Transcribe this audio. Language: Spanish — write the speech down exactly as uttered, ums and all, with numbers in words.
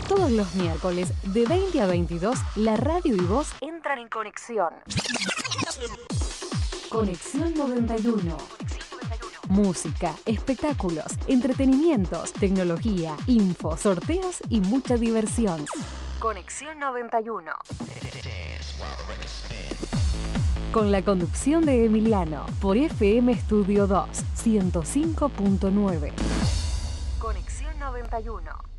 Todos los miércoles de veinte a veintidós, la radio y vos entran en conexión. Conexión noventa y uno. Música, espectáculos, entretenimientos, tecnología, info, sorteos y mucha diversión. Conexión noventa y uno. Con la conducción de Emiliano por F M Estudio dos, ciento cinco punto nueve. Conexión noventa y uno.